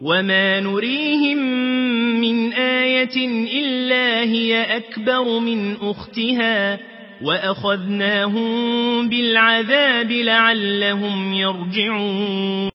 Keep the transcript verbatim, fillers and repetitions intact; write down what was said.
وما نريهم من آية إلا هي أكبر من أختها وأخذناهم بالعذاب لعلهم يرجعون